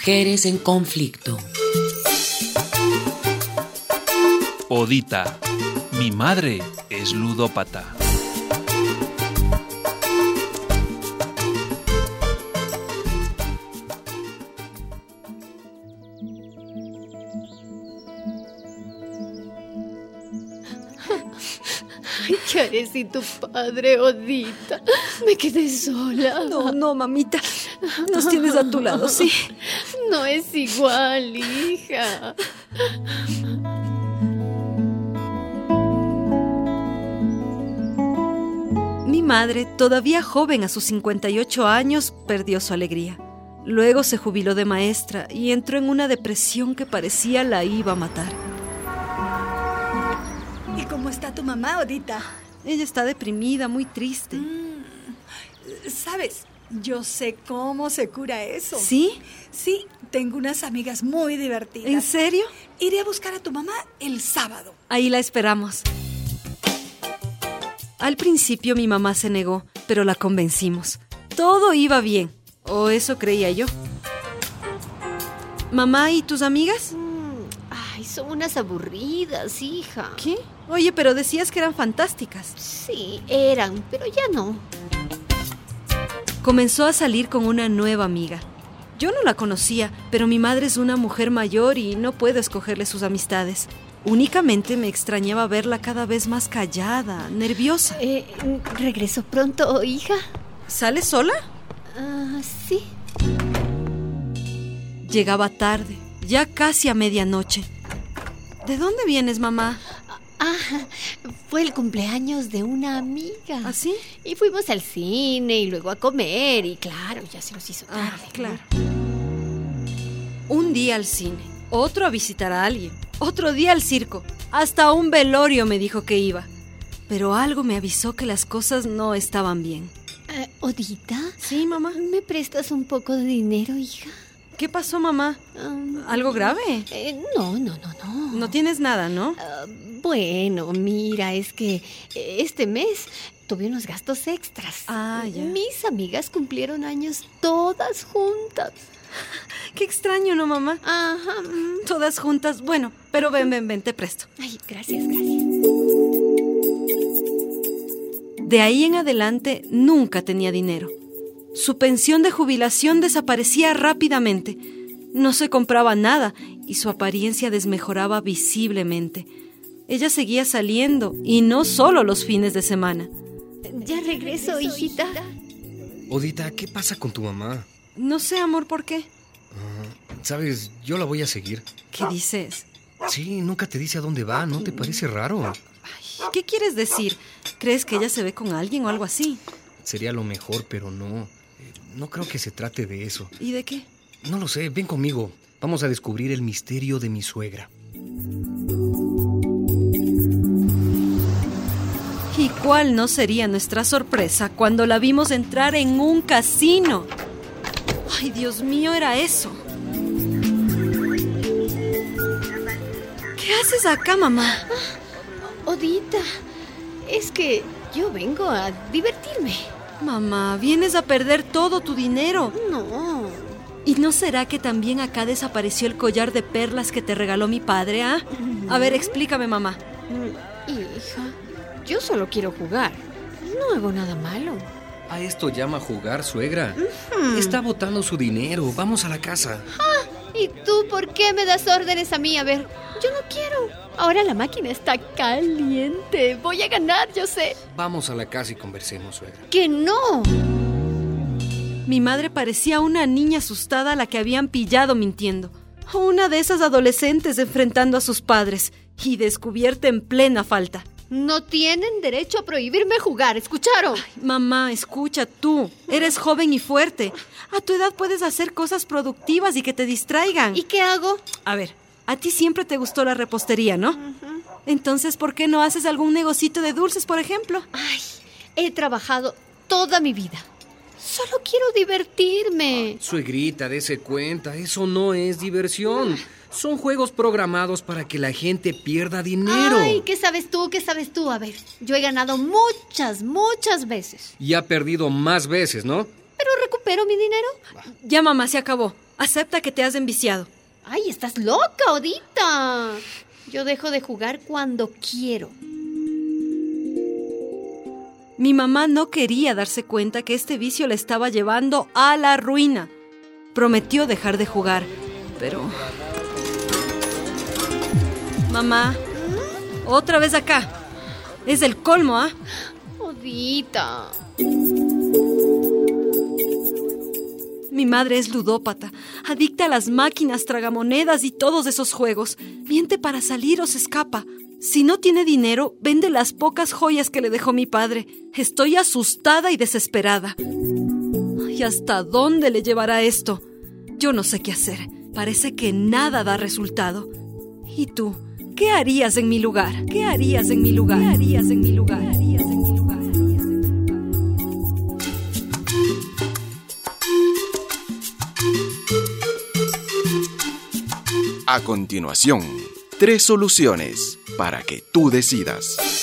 Mujeres en conflicto. Odita, mi madre es ludópata. Ay, ¿qué haré sin tu padre, Odita? Me quedé sola. No, mamita. Nos tienes a tu lado, sí. No es igual, hija. Mi madre, todavía joven a sus 58 años, perdió su alegría. Luego se jubiló de maestra y entró en una depresión que parecía la iba a matar. ¿Y cómo está tu mamá, Odita? Ella está deprimida, muy triste. ¿Sabes? Yo sé cómo se cura eso. ¿Sí? Sí, tengo unas amigas muy divertidas. ¿En serio? Iré a buscar a tu mamá el sábado. Ahí la esperamos. Al principio mi mamá se negó, pero la convencimos. Todo iba bien, o eso creía yo. Mamá, ¿y tus amigas? Ay, son unas aburridas, hija. ¿Qué? Oye, pero decías que eran fantásticas. Sí, eran, pero ya no. Comenzó a salir con una nueva amiga. Yo no la conocía, pero mi madre es una mujer mayor y no puedo escogerle sus amistades. Únicamente me extrañaba verla cada vez más callada, nerviosa. ¿Regreso pronto, hija? ¿Sales sola? Sí. Llegaba tarde, ya casi a medianoche. ¿De dónde vienes, mamá? Fue el cumpleaños de una amiga. ¿Ah, sí? Y fuimos al cine y luego a comer y claro, ya se nos hizo tarde. Claro. Un día al cine, otro a visitar a alguien, otro día al circo, hasta a un velorio me dijo que iba. Pero algo me avisó que las cosas no estaban bien. ¿Odita? Sí, mamá. ¿Me prestas un poco de dinero, hija? ¿Qué pasó, mamá? ¿Algo grave? No. No tienes nada, ¿no? Bueno, mira, es que este mes tuve unos gastos extras. Ya. Mis amigas cumplieron años todas juntas. Qué extraño, ¿no, mamá? Ajá. Todas juntas. Bueno, pero ven, te presto. Ay, gracias. De ahí en adelante nunca tenía dinero. Su pensión de jubilación desaparecía rápidamente. No se compraba nada y su apariencia desmejoraba visiblemente. Ella seguía saliendo y no solo los fines de semana. Ya regreso, hijita. Odita, ¿qué pasa con tu mamá? No sé, amor, ¿por qué? Sabes, yo la voy a seguir. ¿Qué dices? Sí, nunca te dice a dónde va, ¿no te parece raro? Ay, ¿qué quieres decir? ¿Crees que ella se ve con alguien o algo así? Sería lo mejor, pero no. No creo que se trate de eso. ¿Y de qué? No lo sé, ven conmigo. Vamos a descubrir el misterio de mi suegra. ¿Y cuál no sería nuestra sorpresa cuando la vimos entrar en un casino? ¡Ay, Dios mío, era eso! ¿Qué haces acá, mamá? Odita, es que yo vengo a divertirme. Mamá, vienes a perder todo tu dinero. No. ¿Y no será que también acá desapareció el collar de perlas que te regaló mi padre, ah? A ver, explícame, mamá. Hija, yo solo quiero jugar. No hago nada malo. A esto llama jugar, suegra. Está botando su dinero. Vamos a la casa. ¿Y tú por qué me das órdenes a mí? A ver, yo no quiero. Ahora la máquina está caliente. Voy a ganar, yo sé. Vamos a la casa y conversemos, suegra. ¡Que no! Mi madre parecía una niña asustada a la que habían pillado mintiendo. Una de esas adolescentes enfrentando a sus padres y descubierta en plena falta. No tienen derecho a prohibirme jugar, ¿escucharon? Ay, mamá, escucha tú. Eres joven y fuerte. A tu edad puedes hacer cosas productivas y que te distraigan. ¿Y qué hago? A ver, a ti siempre te gustó la repostería, ¿no? Entonces, ¿por qué no haces algún negocito de dulces, por ejemplo? Ay, he trabajado toda mi vida. Solo quiero divertirme. Suegrita, dése cuenta, eso no es diversión. Son juegos programados para que la gente pierda dinero. Ay, ¿qué sabes tú? ¿Qué sabes tú? A ver, yo he ganado muchas veces. Y ha perdido más veces, ¿no? ¿Pero recupero mi dinero? Ya, mamá, se acabó. Acepta que te has enviciado. ¡Ay, estás loca, Odita! Yo dejo de jugar cuando quiero. Mi mamá no quería darse cuenta que este vicio la estaba llevando a la ruina. Prometió dejar de jugar, pero... Mamá, otra vez acá. Es del colmo, ¿ah? Odita. Mi madre es ludópata, adicta a las máquinas, tragamonedas y todos esos juegos. Miente para salir o se escapa. Si no tiene dinero, vende las pocas joyas que le dejó mi padre. Estoy asustada y desesperada. ¿Y hasta dónde le llevará esto? Yo no sé qué hacer. Parece que nada da resultado. ¿Y tú? ¿Qué harías en mi lugar? ¿Qué harías en mi lugar? ¿Qué harías en mi lugar? ¿Qué harías en mi lugar? A continuación, 3 soluciones para que tú decidas.